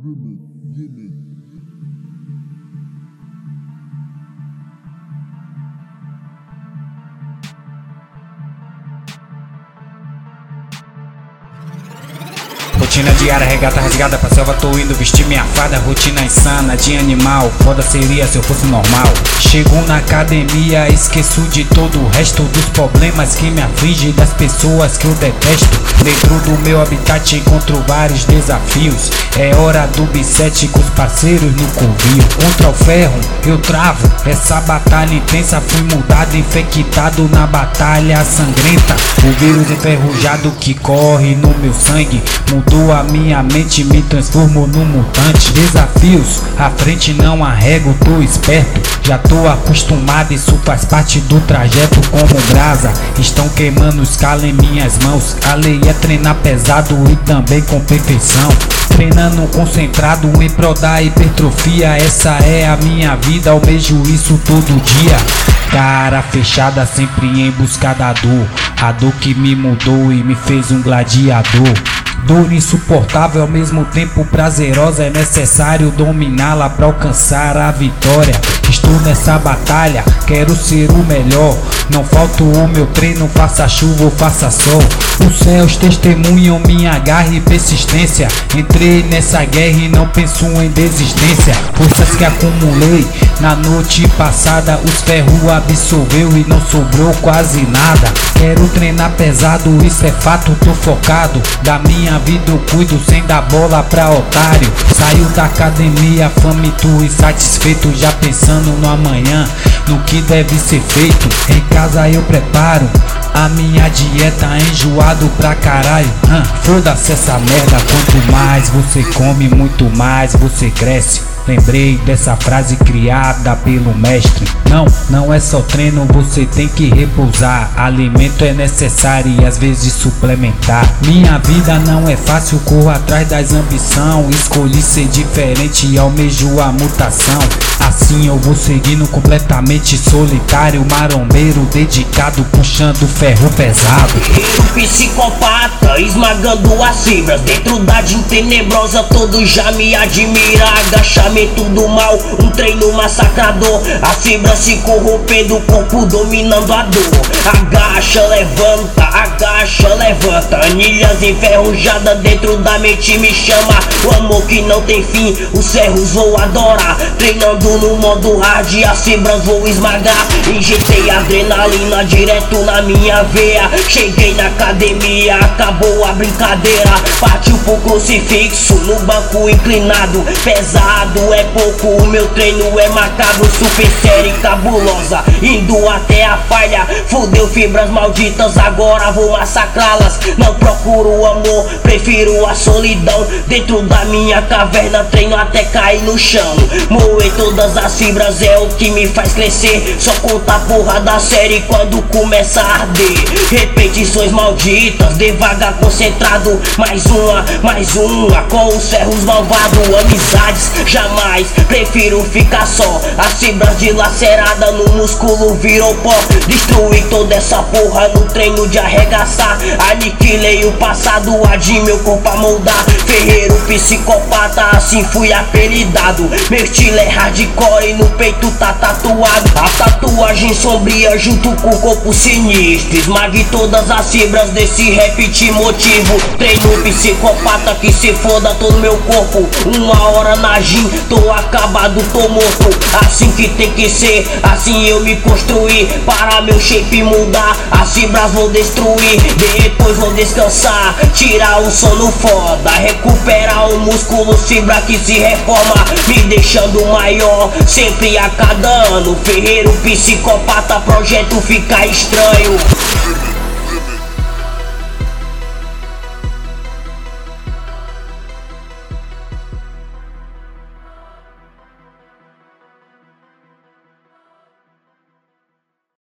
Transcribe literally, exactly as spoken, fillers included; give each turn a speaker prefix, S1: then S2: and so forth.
S1: Rotina diária, regata rasgada pra selva, tô indo vestir minha fada. Rotina insana de animal, foda seria se eu fosse normal. Chego na academia, esqueço de todo o resto dos problemas que me afligem, das pessoas que eu detesto. Dentro do meu habitat encontro vários desafios. É hora do bisete com os parceiros no covil. Contra o ferro eu travo essa batalha intensa. Fui mudado, infectado na batalha sangrenta. O vírus enferrujado que corre no meu sangue mudou a minha mente, me transformou num mutante. Desafios à frente não arrego, tô esperto, já tô acostumado, isso faz parte do trajeto. Como brasa, estão queimando escala em minhas mãos. A lei é treinar pesado e também com perfeição. Treinando concentrado em prol da hipertrofia. Essa é a minha vida, almejo isso todo dia. Cara fechada, sempre em busca da dor. A dor que me mudou e me fez um gladiador. Dor insuportável, ao mesmo tempo prazerosa. É necessário dominá-la pra alcançar a vitória. Estou nessa batalha, quero ser o melhor. Não falta o meu treino, faça chuva ou faça sol. Os céus testemunham minha garra e persistência. Entrei nessa guerra e não penso em desistência. Forças que acumulei na noite passada, os ferros absorveu e não sobrou quase nada. Quero treinar pesado, isso é fato, tô focado. Da minha vida eu cuido sem dar bola pra otário. Saio da academia faminto e satisfeito, já pensando no amanhã, no que deve ser feito. Em casa eu preparo a minha dieta, enjoado pra caralho. hum, Foda-se essa merda, quanto mais você come, muito mais você cresce. Lembrei dessa frase criada pelo mestre. Não, não é só treino, você tem que repousar. Alimento é necessário e às vezes suplementar. Minha vida não é fácil, corro atrás das ambição. Escolhi ser diferente e almejo a mutação. Assim eu vou seguindo completamente solitário. Marombeiro dedicado, puxando ferro pesado.
S2: Eu psicopata, esmagando as fibras. Dentro da Jin tenebrosa, todos já me admiram. Agachamento do mal, um treino massacrador. As fibras se corrompendo, o corpo dominando a dor. Agacha, levanta, agacha, levanta. Anilhas enferrujadas dentro da mente me chama. O amor que não tem fim, os ferros vou adorar. Treinando no modo hard, as fibras vou esmagar. Injetei adrenalina direto na minha veia. Cheguei na academia, acabou a brincadeira. Partiu pro crucifixo, no banco inclinado. Pesado é pouco, o meu treino é marcado. Super série cabulosa, indo até a falha. Fudeu fibras malditas, agora vou massacrá-las. Não procuro amor, prefiro a solidão. Dentro da minha caverna treino até cair no chão. Moer todas as fibras é o que me faz crescer. Só conta a porra da série quando começa a arder. Repetições malditas, devagar concentrado. Mais uma, mais uma, com os ferros malvados. Amizades jamais, prefiro ficar só. As fibras dilaceradas no músculo virou pó. Destruí toda essa porra no treino de arregaçar. Aniquilei o passado, adi meu corpo a moldar. Ferreiro psicopata, assim fui apelidado. Meu estilo é hardcore e no peito tá tatuado. A tatuagem sombria junto com o corpo sinistro. Esmague todas as fibras desse rap te motivo. Treino psicopata que se foda todo meu corpo. Uma hora na Jin, tô acabado, tô morto. Assim que tem que ser, assim eu me construí. Para meu shape mudar, as fibras vou destruir. Depois vou descansar, tirar o sono foda. Recuperar o músculo, fibra que se reforma, me deixando maior, sempre a cada ano. Ferreiro psicopata, projeto fica estranho.